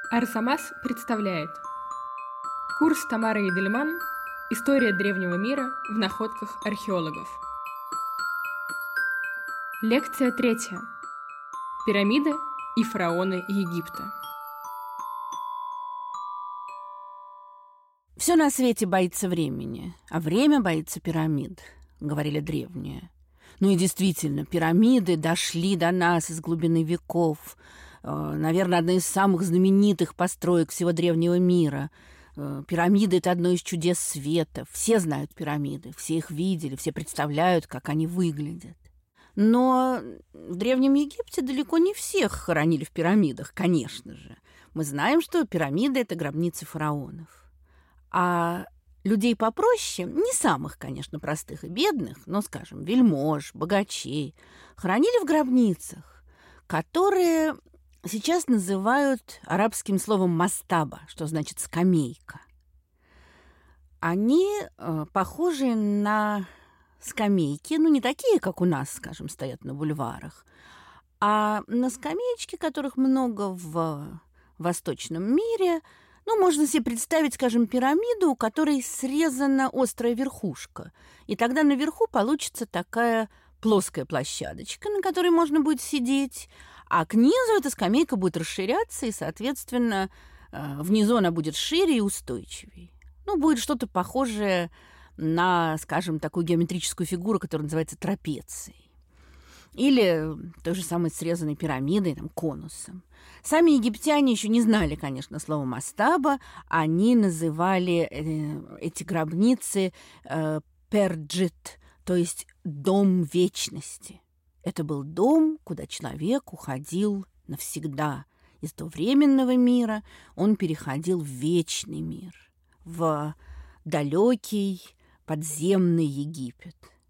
Арзамас представляет курс Тамары Едельман «История древнего мира в находках археологов». Лекция 3. Пирамиды и фараоны Египта. «Все на свете боится времени, а время боится пирамид», — говорили древние. Ну и действительно, пирамиды дошли до нас из глубины веков. Наверное, одна из самых знаменитых построек всего древнего мира. Пирамиды – это одно из чудес света. Все знают пирамиды, все их видели, все представляют, как они выглядят. Но в Древнем Египте далеко не всех хоронили в пирамидах, конечно же. Мы знаем, что пирамиды – это гробницы фараонов. А людей попроще, не самых, конечно, простых и бедных, но, скажем, вельмож, богачей, хоронили в гробницах, которые сейчас называют арабским словом «мастаба», что значит «скамейка». Они похожи на скамейки, ну, не такие, как у нас, скажем, стоят на бульварах, а на скамеечки, которых много в восточном мире. Ну, можно себе представить, скажем, пирамиду, у которой срезана острая верхушка. И тогда наверху получится такая плоская площадочка, на которой можно будет сидеть, а к низу эта скамейка будет расширяться, и, соответственно, внизу она будет шире и устойчивее. Ну, будет что-то похожее на, скажем, такую геометрическую фигуру, которая называется трапецией. Или той же самой срезанной пирамидой, там, конусом. Сами египтяне еще не знали, конечно, слова «мастаба». Они называли эти гробницы «перджит», то есть «дом вечности». Это был дом, куда человек уходил навсегда. Из того временного мира он переходил в вечный мир, в далекий подземный Египет.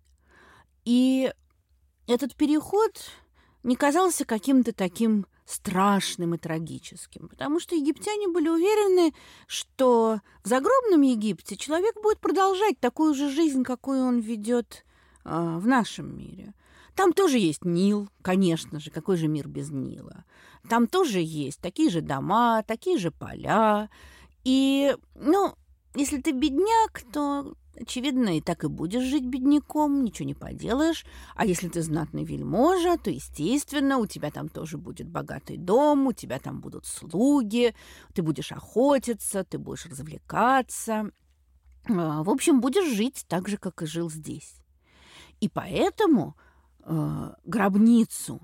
И этот переход не казался каким-то таким страшным и трагическим, потому что египтяне были уверены, что в загробном Египте человек будет продолжать такую же жизнь, какую он ведет в нашем мире. Там тоже есть Нил, конечно же, какой же мир без Нила. Там тоже есть такие же дома, такие же поля. И, если ты бедняк, то, очевидно, и так и будешь жить бедняком, ничего не поделаешь. А если ты знатный вельможа, то, естественно, у тебя там тоже будет богатый дом, у тебя там будут слуги, ты будешь охотиться, ты будешь развлекаться. В общем, будешь жить так же, как и жил здесь. И поэтому гробница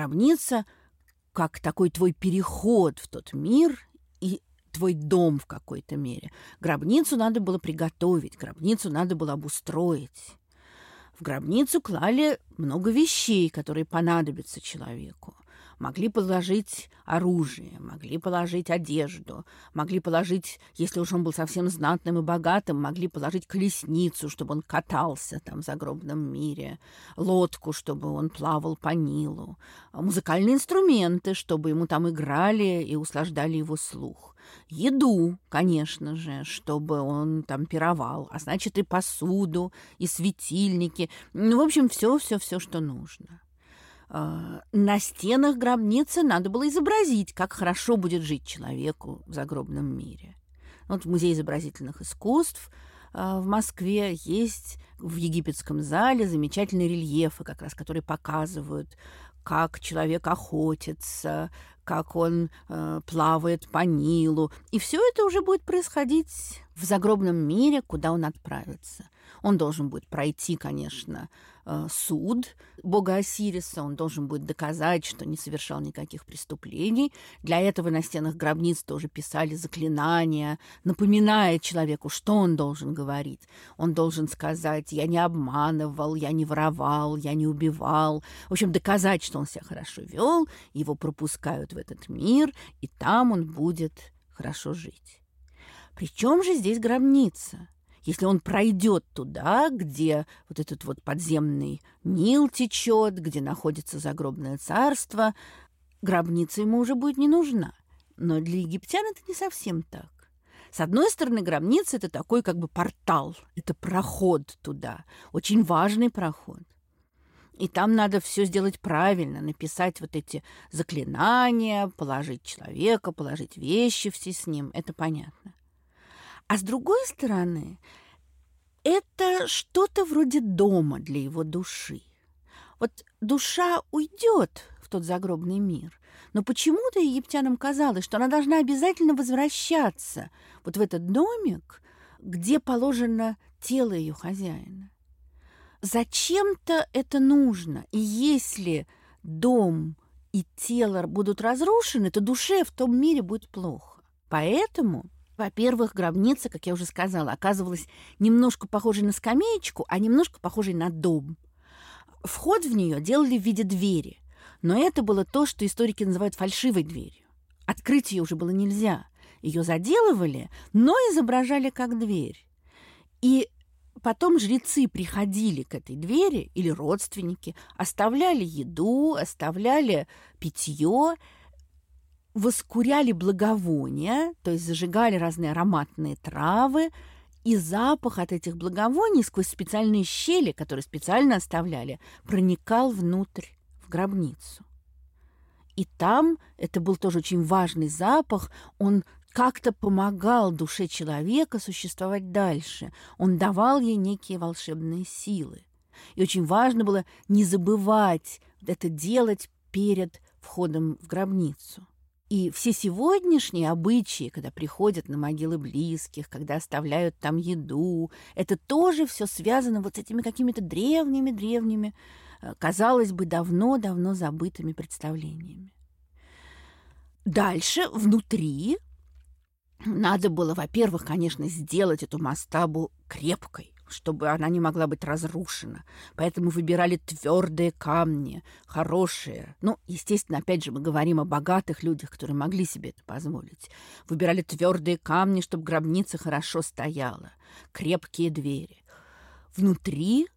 как такой твой переход в тот мир и твой дом в какой-то мере. Гробницу надо было приготовить, гробницу надо было обустроить. В гробницу клали много вещей, которые понадобятся человеку. Могли положить оружие, могли положить одежду, могли положить, если уж он был совсем знатным и богатым, могли положить колесницу, чтобы он катался там в загробном мире, лодку, чтобы он плавал по Нилу, музыкальные инструменты, чтобы ему там играли и услаждали его слух, еду, конечно же, чтобы он там пировал, а значит и посуду, и светильники, в общем, все, что нужно. На стенах гробницы надо было изобразить, как хорошо будет жить человеку в загробном мире. Вот в Музее изобразительных искусств в Москве есть в египетском зале замечательные рельефы, как раз, которые показывают, как человек охотится, как он плавает по Нилу. И все это уже будет происходить в загробном мире, куда он отправится. Он должен будет пройти, конечно, суд бога Осириса, он должен будет доказать, что не совершал никаких преступлений. Для этого на стенах гробниц тоже писали заклинания, напоминая человеку, что он должен говорить. Он должен сказать: «Я не обманывал, я не воровал, я не убивал». В общем, доказать, что он себя хорошо вел, его пропускают в этот мир, и там он будет хорошо жить. Причем же здесь гробница? Если он пройдет туда, где вот этот вот подземный Нил течет, где находится загробное царство, гробница ему уже будет не нужна. Но для египтян это не совсем так. С одной стороны, гробница – это такой как бы портал, это проход туда, очень важный проход. И там надо все сделать правильно, написать вот эти заклинания, положить человека, положить вещи все с ним. Это понятно. А с другой стороны, это что-то вроде дома для его души. Вот душа уйдет в тот загробный мир, но почему-то египтянам казалось, что она должна обязательно возвращаться вот в этот домик, где положено тело ее хозяина. Зачем-то это нужно, и если дом и тело будут разрушены, то душе в том мире будет плохо. Поэтому, во-первых, гробница, как я уже сказала, оказывалась немножко похожей на скамеечку, а немножко похожей на дом. Вход в нее делали в виде двери, но это было то, что историки называют фальшивой дверью. Открыть ее уже было нельзя. Ее заделывали, но изображали как дверь. И потом жрецы приходили к этой двери, или родственники, оставляли еду, оставляли питье, воскуряли благовония, то есть зажигали разные ароматные травы, и запах от этих благовоний сквозь специальные щели, которые специально оставляли, проникал внутрь, в гробницу. И там, это был тоже очень важный запах, он как-то помогал душе человека существовать дальше. Он давал ей некие волшебные силы. И очень важно было не забывать это делать перед входом в гробницу. И все сегодняшние обычаи, когда приходят на могилы близких, когда оставляют там еду, это тоже все связано вот с этими какими-то древними, казалось бы, давно-давно забытыми представлениями. Дальше, внутри, надо было, во-первых, конечно, сделать эту мастабу крепкой, чтобы она не могла быть разрушена. Поэтому выбирали твердые камни, хорошие. Ну, естественно, опять же, мы говорим о богатых людях, которые могли себе это позволить. Выбирали твердые камни, чтобы гробница хорошо стояла, крепкие двери. Внутри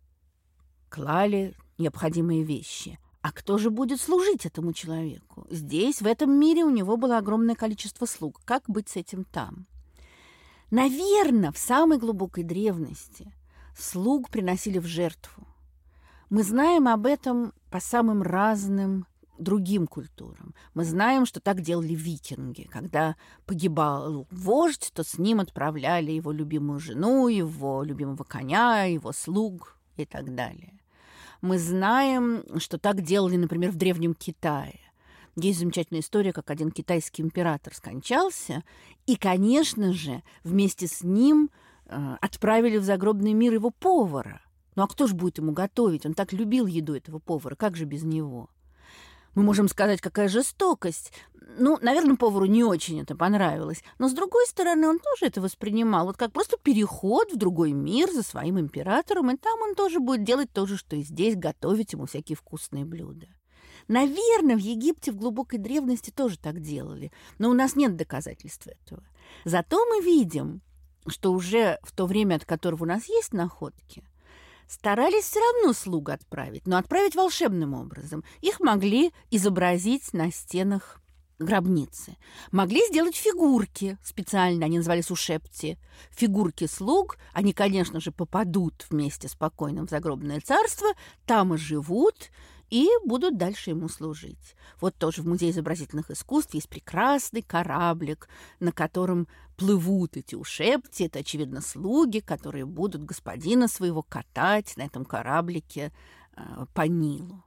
клали необходимые вещи. А кто же будет служить этому человеку? Здесь, в этом мире, у него было огромное количество слуг. Как быть с этим там? Наверное, в самой глубокой древности слуг приносили в жертву. Мы знаем об этом по самым разным другим культурам. Мы знаем, что так делали викинги. Когда погибал вождь, то с ним отправляли его любимую жену, его любимого коня, его слуг и так далее. Мы знаем, что так делали, например, в Древнем Китае. Есть замечательная история, как один китайский император скончался, и, конечно же, вместе с ним отправили в загробный мир его повара. Ну а кто же будет ему готовить? Он так любил еду этого повара, как же без него? Мы можем сказать, какая жестокость. Ну, наверное, повару не очень это понравилось. Но, с другой стороны, он тоже это воспринимал вот как просто переход в другой мир за своим императором, и там он тоже будет делать то же, что и здесь, готовить ему всякие вкусные блюда. Наверное, в Египте в глубокой древности тоже так делали, но у нас нет доказательств этого. Зато мы видим, что уже в то время, от которого у нас есть находки, старались все равно слуг отправить, но отправить волшебным образом. Их могли изобразить на стенах гробницы. Могли сделать фигурки специально, они назывались ушепти. Фигурки слуг, они, конечно же, попадут вместе с покойным в загробное царство, там и живут, и будут дальше ему служить. Вот тоже в Музее изобразительных искусств есть прекрасный кораблик, на котором плывут эти ушепти. Это, очевидно, слуги, которые будут господина своего катать на этом кораблике по Нилу.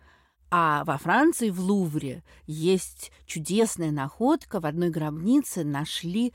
А во Франции, в Лувре, есть чудесная находка. В одной гробнице нашли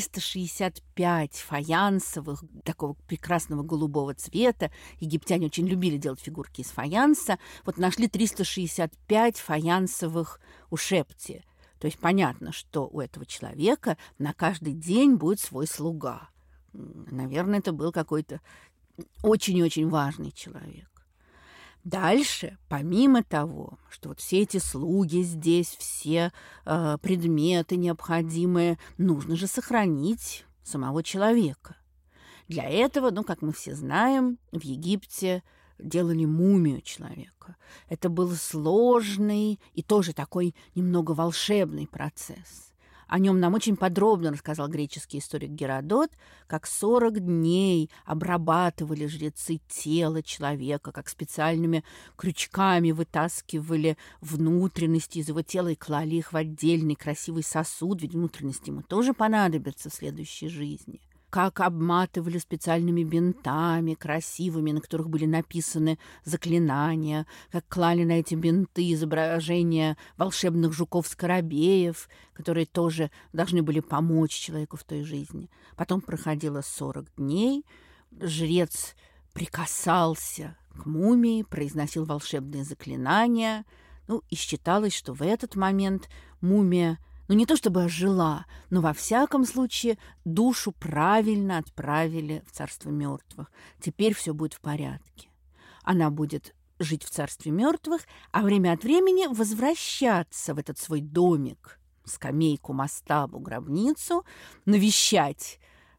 365 фаянсовых, такого прекрасного голубого цвета. Египтяне очень любили делать фигурки из фаянса. Вот нашли 365 фаянсовых ушепти. То есть понятно, что у этого человека на каждый день будет свой слуга. Наверное, это был какой-то очень-очень важный человек. Дальше, помимо того, что вот все эти слуги здесь, все предметы необходимые, нужно же сохранить самого человека. Для этого, ну, как мы все знаем, в Египте делали мумию человека. Это был сложный и тоже такой немного волшебный процесс. О нем нам очень подробно рассказал греческий историк Геродот, как 40 дней обрабатывали жрецы тело человека, как специальными крючками вытаскивали внутренности из его тела и клали их в отдельный красивый сосуд, ведь внутренности ему тоже понадобятся в следующей жизни. Как обматывали специальными бинтами красивыми, на которых были написаны заклинания, как клали на эти бинты изображения волшебных жуков-скоробеев, которые тоже должны были помочь человеку в той жизни. Потом проходило 40 дней, жрец прикасался к мумии, произносил волшебные заклинания, и считалось, что в этот момент мумия не то чтобы ожила, но во всяком случае душу правильно отправили в царство мертвых. Теперь все будет в порядке. Она будет жить в царстве мертвых, а время от времени возвращаться в этот свой домик, скамейку, мастабу, гробницу, навещать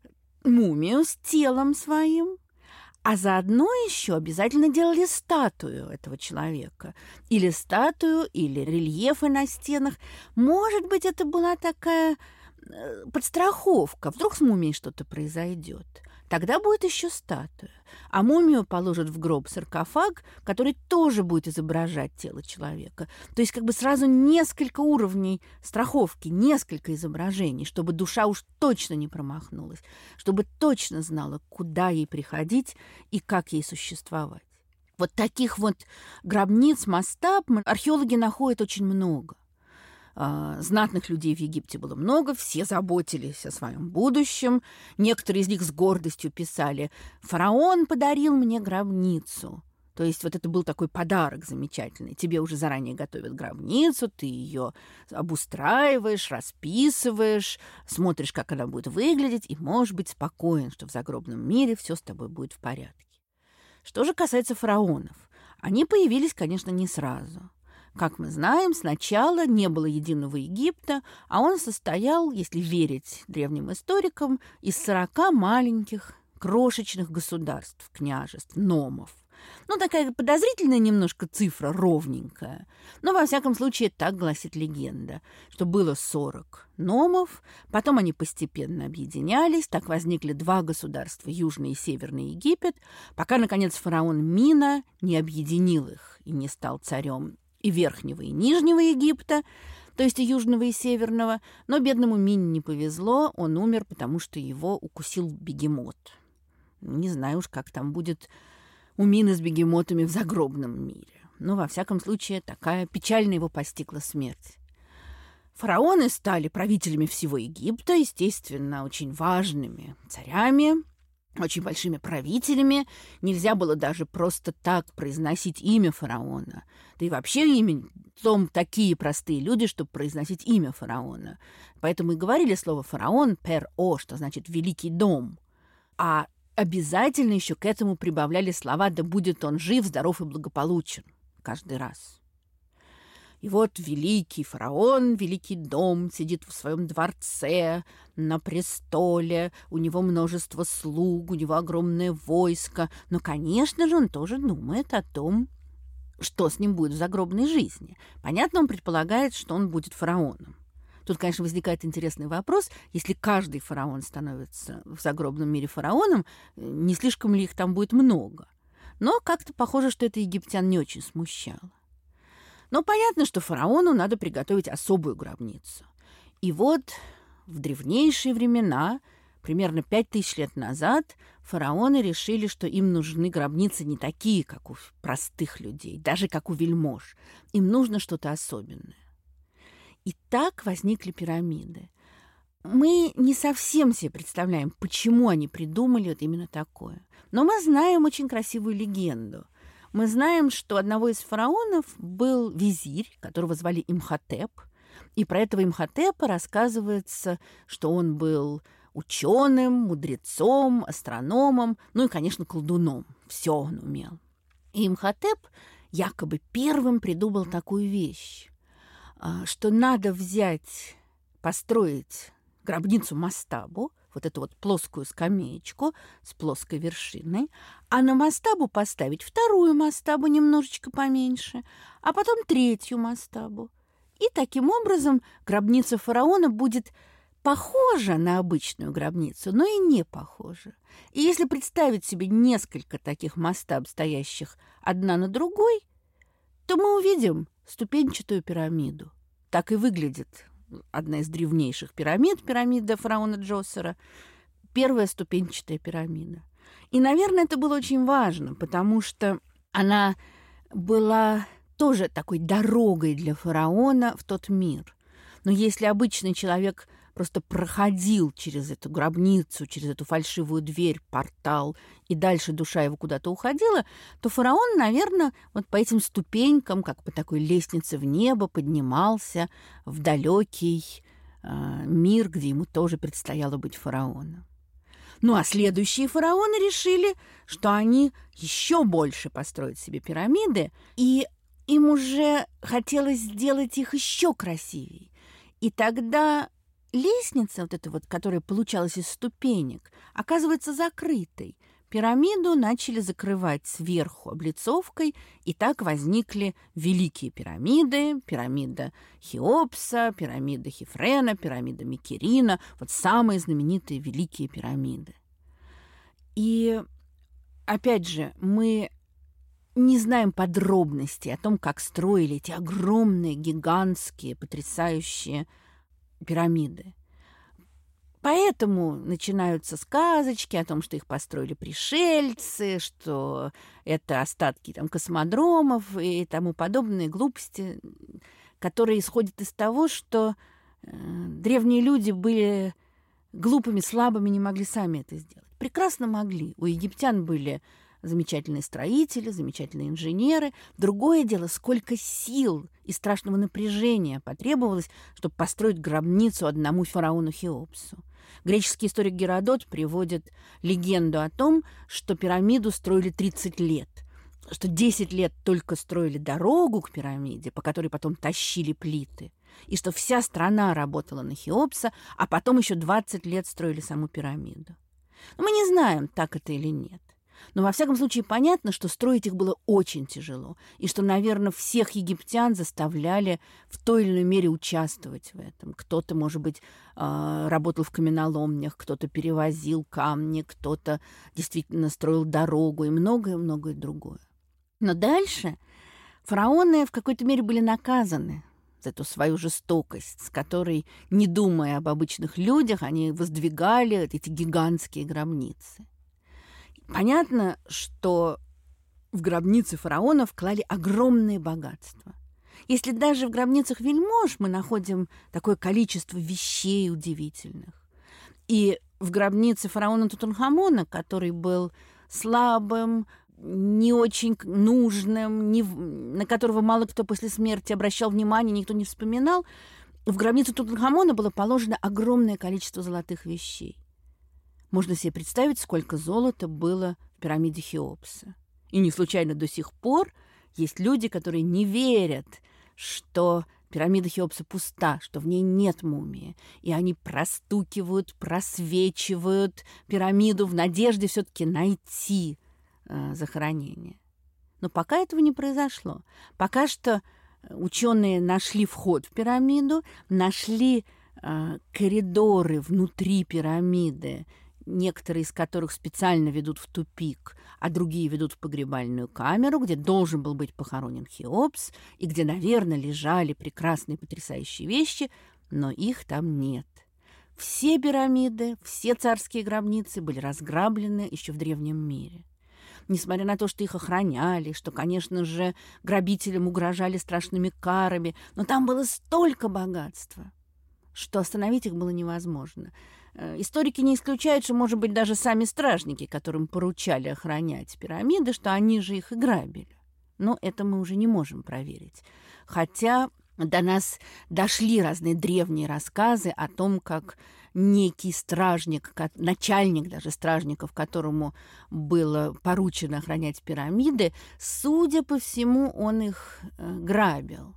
мумию с телом своим. А заодно еще обязательно делали статую этого человека. Или статую, или рельефы на стенах. Может быть, это была такая подстраховка. Вдруг с мумией что-то произойдет. Тогда будет еще статуя. А мумию положат в гроб-саркофаг, который тоже будет изображать тело человека. То есть как бы сразу несколько уровней страховки, несколько изображений, чтобы душа уж точно не промахнулась, чтобы точно знала, куда ей приходить и как ей существовать. Вот таких вот гробниц, мастаб археологи находят очень много. Знатных людей в Египте было много, все заботились о своем будущем. Некоторые из них с гордостью писали: «Фараон подарил мне гробницу». То есть вот это был такой подарок замечательный. Тебе уже заранее готовят гробницу, ты ее обустраиваешь, расписываешь, смотришь, как она будет выглядеть, и можешь быть спокоен, что в загробном мире все с тобой будет в порядке. Что же касается фараонов, они появились, конечно, не сразу. Как мы знаем, сначала не было единого Египта, а он состоял, если верить древним историкам, из 40 маленьких крошечных государств, княжеств, номов. Такая подозрительная немножко цифра, ровненькая. Но, во всяком случае, так гласит легенда, что было 40 номов, потом они постепенно объединялись, так возникли 2 государства, Южный и Северный Египет, пока, наконец, фараон Мина не объединил их и не стал царем и Верхнего, и Нижнего Египта, то есть и Южного, и Северного. Но бедному Мине не повезло, он умер, потому что его укусил бегемот. Не знаю уж, как там будет у Мины с бегемотами в загробном мире. Но, во всяком случае, такая печально его постигла смерть. Фараоны стали правителями всего Египта, естественно, очень важными царями, очень большими правителями. Нельзя было даже просто так произносить имя фараона. Да и вообще имя том такие простые люди, чтобы произносить имя фараона. Поэтому и говорили слово «фараон» «пер-о», что значит «великий дом». А обязательно еще к этому прибавляли слова «да будет он жив, здоров и благополучен» каждый раз. И вот великий фараон, великий дом сидит в своем дворце, на престоле, у него множество слуг, у него огромное войско. Но, конечно же, он тоже думает о том, что с ним будет в загробной жизни. Понятно, он предполагает, что он будет фараоном. Тут, конечно, возникает интересный вопрос. Если каждый фараон становится в загробном мире фараоном, не слишком ли их там будет много? Но как-то похоже, что это египтян не очень смущало. Но понятно, что фараону надо приготовить особую гробницу. И вот в древнейшие времена, примерно 5000 лет назад, фараоны решили, что им нужны гробницы не такие, как у простых людей, даже как у вельмож. Им нужно что-то особенное. И так возникли пирамиды. Мы не совсем себе представляем, почему они придумали вот именно такое. Но мы знаем очень красивую легенду. Мы знаем, что одного из фараонов был визирь, которого звали Имхотеп. И про этого Имхотепа рассказывается, что он был ученым, мудрецом, астрономом, и, конечно, колдуном. Все он умел. И Имхотеп якобы первым придумал такую вещь, что надо построить гробницу-мастабу, вот эту вот плоскую скамеечку с плоской вершиной, а на мастабу поставить вторую мастабу немножечко поменьше, а потом третью мастабу. И таким образом гробница фараона будет похожа на обычную гробницу, но и не похожа. И если представить себе несколько таких мастаб, стоящих одна на другой, то мы увидим ступенчатую пирамиду. Так и выглядит одна из древнейших пирамид, пирамида фараона Джосера, первая ступенчатая пирамида. И, наверное, это было очень важно, потому что она была тоже такой дорогой для фараона в тот мир. Но если обычный человек просто проходил через эту гробницу, через эту фальшивую дверь, портал, и дальше душа его куда-то уходила, то фараон, наверное, вот по этим ступенькам, как по такой лестнице в небо, поднимался в далекий мир, где ему тоже предстояло быть фараоном. Ну а следующие фараоны решили, что они еще больше построят себе пирамиды, и им уже хотелось сделать их еще красивее. И тогда лестница, вот эта вот, которая получалась из ступенек, оказывается закрытой. Пирамиду начали закрывать сверху облицовкой, и так возникли великие пирамиды. Пирамида Хеопса, пирамида Хефрена, пирамида Микерина. Вот самые знаменитые великие пирамиды. И, опять же, мы не знаем подробностей о том, как строили эти огромные, гигантские, потрясающие пирамиды. Поэтому начинаются сказочки о том, что их построили пришельцы, что это остатки там, космодромов и тому подобные глупости, которые исходят из того, что древние люди были глупыми, слабыми, не могли сами это сделать. Прекрасно могли. У египтян были замечательные строители, замечательные инженеры. Другое дело, сколько сил и страшного напряжения потребовалось, чтобы построить гробницу одному фараону Хеопсу. Греческий историк Геродот приводит легенду о том, что пирамиду строили 30 лет, что 10 лет только строили дорогу к пирамиде, по которой потом тащили плиты, и что вся страна работала на Хеопса, а потом еще 20 лет строили саму пирамиду. Но мы не знаем, так это или нет. Но, во всяком случае, понятно, что строить их было очень тяжело, и что, наверное, всех египтян заставляли в той или иной мере участвовать в этом. Кто-то, может быть, работал в каменоломнях, кто-то перевозил камни, кто-то действительно строил дорогу и многое-многое другое. Но дальше фараоны в какой-то мере были наказаны за эту свою жестокость, с которой, не думая об обычных людях, они воздвигали эти гигантские гробницы. Понятно, что в гробницы фараонов клали огромные богатства. Если даже в гробницах вельмож мы находим такое количество вещей удивительных. И в гробнице фараона Тутанхамона, который был слабым, не очень нужным, на которого мало кто после смерти обращал внимание, никто не вспоминал, в гробницу Тутанхамона было положено огромное количество золотых вещей. Можно себе представить, сколько золота было в пирамиде Хеопса. И не случайно до сих пор есть люди, которые не верят, что пирамида Хеопса пуста, что в ней нет мумии. И они простукивают, просвечивают пирамиду в надежде все-таки найти захоронение. Но пока этого не произошло. Пока что ученые нашли вход в пирамиду, нашли коридоры внутри пирамиды, некоторые из которых специально ведут в тупик, а другие ведут в погребальную камеру, где должен был быть похоронен Хеопс, и где, наверное, лежали прекрасные потрясающие вещи, но их там нет. Все пирамиды, все царские гробницы были разграблены еще в древнем мире. Несмотря на то, что их охраняли, что, конечно же, грабителям угрожали страшными карами, но там было столько богатства, что остановить их было невозможно. Историки не исключают, что, может быть, даже сами стражники, которым поручали охранять пирамиды, что они же их и грабили. Но это мы уже не можем проверить. Хотя до нас дошли разные древние рассказы о том, как некий стражник, начальник даже стражников, которому было поручено охранять пирамиды, судя по всему, он их грабил.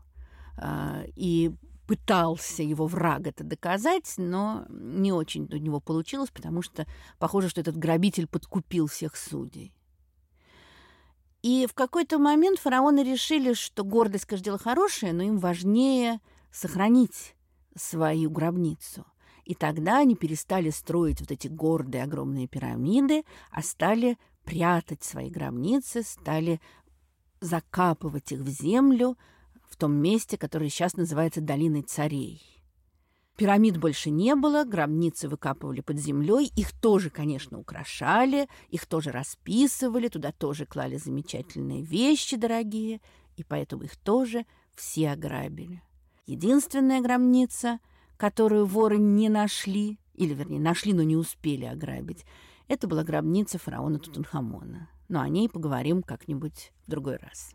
И пытался его враг это доказать, но не очень у него получилось, потому что похоже, что этот грабитель подкупил всех судей. И в какой-то момент фараоны решили, что гордость, конечно, дело хорошее, но им важнее сохранить свою гробницу. И тогда они перестали строить вот эти гордые огромные пирамиды, а стали прятать свои гробницы, стали закапывать их в землю в том месте, которое сейчас называется Долиной царей. Пирамид больше не было, гробницы выкапывали под землей, их тоже, конечно, украшали, их тоже расписывали, туда тоже клали замечательные вещи дорогие, и поэтому их тоже все ограбили. Единственная гробница, которую воры не нашли, или, вернее, нашли, но не успели ограбить, это была гробница фараона Тутанхамона. Но о ней поговорим как-нибудь в другой раз.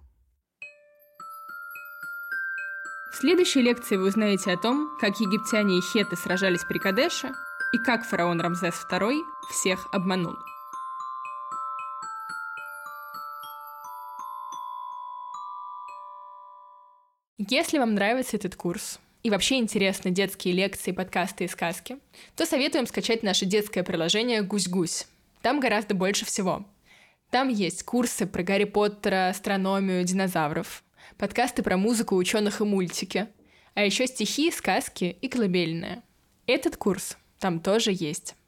В следующей лекции вы узнаете о том, как египтяне и хетты сражались при Кадеше и как фараон Рамзес II всех обманул. Если вам нравится этот курс и вообще интересны детские лекции, подкасты и сказки, то советуем скачать наше детское приложение «Гусь-гусь». Там гораздо больше всего. Там есть курсы про Гарри Поттера, астрономию, динозавров, подкасты про музыку, ученых и мультики, а еще стихи, сказки и колыбельные. Этот курс там тоже есть.